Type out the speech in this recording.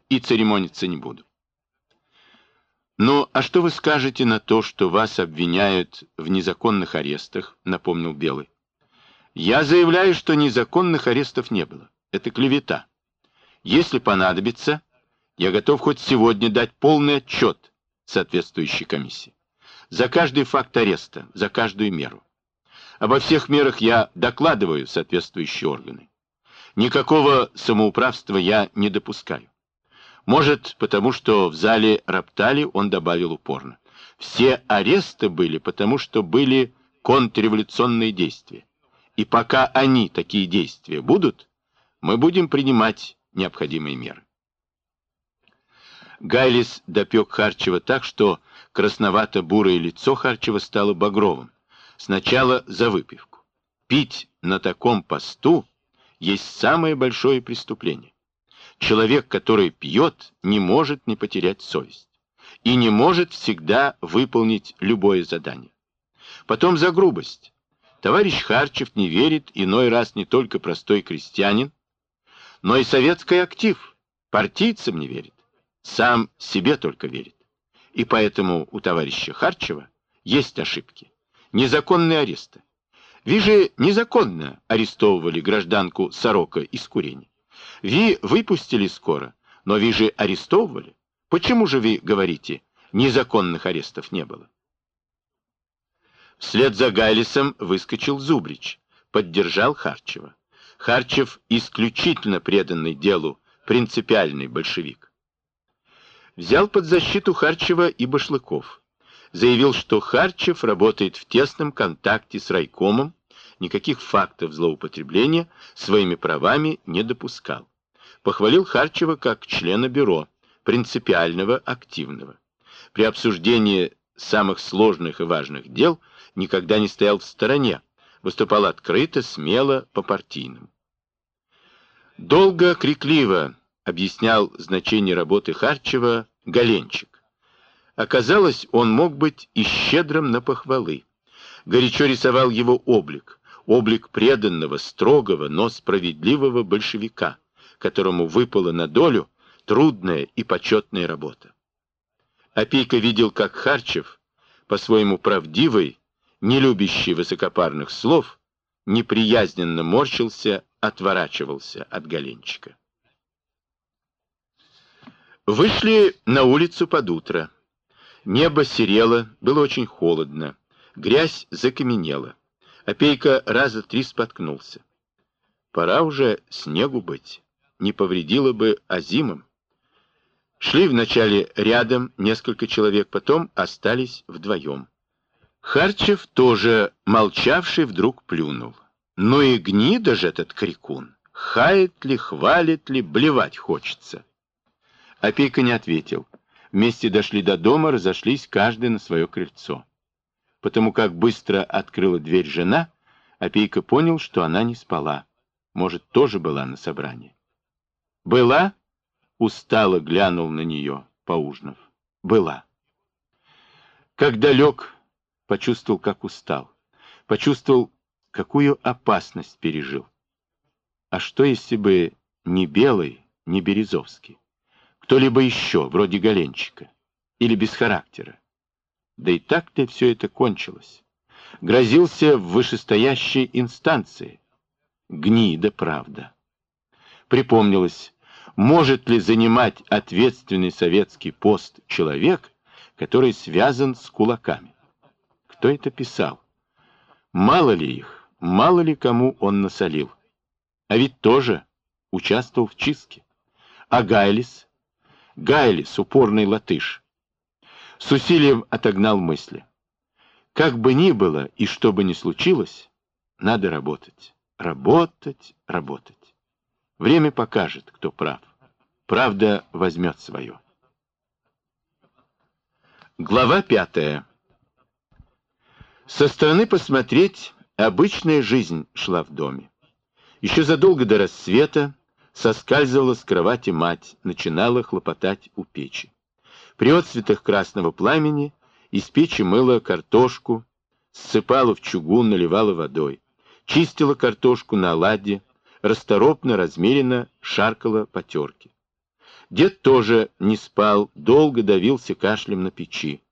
и церемониться не буду. «Ну, а что вы скажете на то, что вас обвиняют в незаконных арестах?» — напомнил Белый. «Я заявляю, что незаконных арестов не было. Это клевета. Если понадобится, я готов хоть сегодня дать полный отчет соответствующей комиссии. За каждый факт ареста, за каждую меру. Обо всех мерах я докладываю соответствующие органы. Никакого самоуправства я не допускаю. Может, потому что в зале роптали, он добавил упорно. Все аресты были, потому что были контрреволюционные действия. И пока они, такие действия, будут, мы будем принимать необходимые меры. Гайлис допек Харчева так, что красновато-бурое лицо Харчева стало багровым. Сначала за выпивку. Пить на таком посту есть самое большое преступление. Человек, который пьет, не может не потерять совесть. И не может всегда выполнить любое задание. Потом за грубость. Товарищ Харчев не верит иной раз не только простой крестьянин, но и советский актив, партийцам не верит, сам себе только верит. И поэтому у товарища Харчева есть ошибки. Незаконные аресты. Ви же незаконно арестовывали гражданку Сорока из Курени. Ви выпустили скоро, но ви же арестовывали. Почему же вы говорите, незаконных арестов не было? Вслед за Гайлисом выскочил Зубрич, поддержал Харчева. Харчев исключительно преданный делу, принципиальный большевик. Взял под защиту Харчева и Башлыков. Заявил, что Харчев работает в тесном контакте с райкомом, никаких фактов злоупотребления своими правами не допускал. Похвалил Харчева как члена бюро, принципиального, активного. При обсуждении самых сложных и важных дел никогда не стоял в стороне, выступал открыто, смело, по-партийному. Долго, крикливо объяснял значение работы Харчева Галенчик. Оказалось, он мог быть и щедрым на похвалы. Горячо рисовал его облик, облик преданного, строгого, но справедливого большевика, которому выпала на долю трудная и почетная работа. Опейка видел, как Харчев, по-своему правдивый, не любящий высокопарных слов, неприязненно морщился, отворачивался от Галенчика. Вышли на улицу под утро. Небо серело, было очень холодно, грязь закаменела. Опейка раза 3 споткнулся. Пора уже снегу быть, не повредило бы озимым. Шли вначале рядом несколько человек, потом остались вдвоем. Харчев, тоже молчавший, вдруг плюнул. Ну и гнида же этот крикун! Хает ли, хвалит ли, блевать хочется. Опейка не ответил. Вместе дошли до дома, разошлись каждый на свое крыльцо. Потому как быстро открыла дверь жена, Опейка понял, что она не спала. Может, тоже была на собрании. «Была?» — устало глянул на нее, поужинав. «Была». Когда лег, почувствовал, как устал. Почувствовал, какую опасность пережил. А что, если бы не Белый, не Березовский? Кто-либо еще, вроде Галенчика? Или без характера? Да и так-то все это кончилось. Грозился в вышестоящей инстанции. Гнида, правда. Припомнилось, может ли занимать ответственный советский пост человек, который связан с кулаками? Кто это писал? Мало ли их, мало ли кому он насолил. А ведь тоже участвовал в чистке. А Гайлис? Гайлис, упорный латыш. С усилием отогнал мысли. Как бы ни было и что бы ни случилось, надо работать. Работать, работать. Время покажет, кто прав. Правда возьмет свое. Глава 5. Со стороны посмотреть, обычная жизнь шла в доме. Еще задолго до рассвета соскальзывала с кровати мать, начинала хлопотать у печи. При отцветах красного пламени из печи мыла картошку, ссыпала в чугун, наливала водой, чистила картошку на оладье, расторопно, размеренно шаркала по терке. Дед тоже не спал, долго давился кашлем на печи.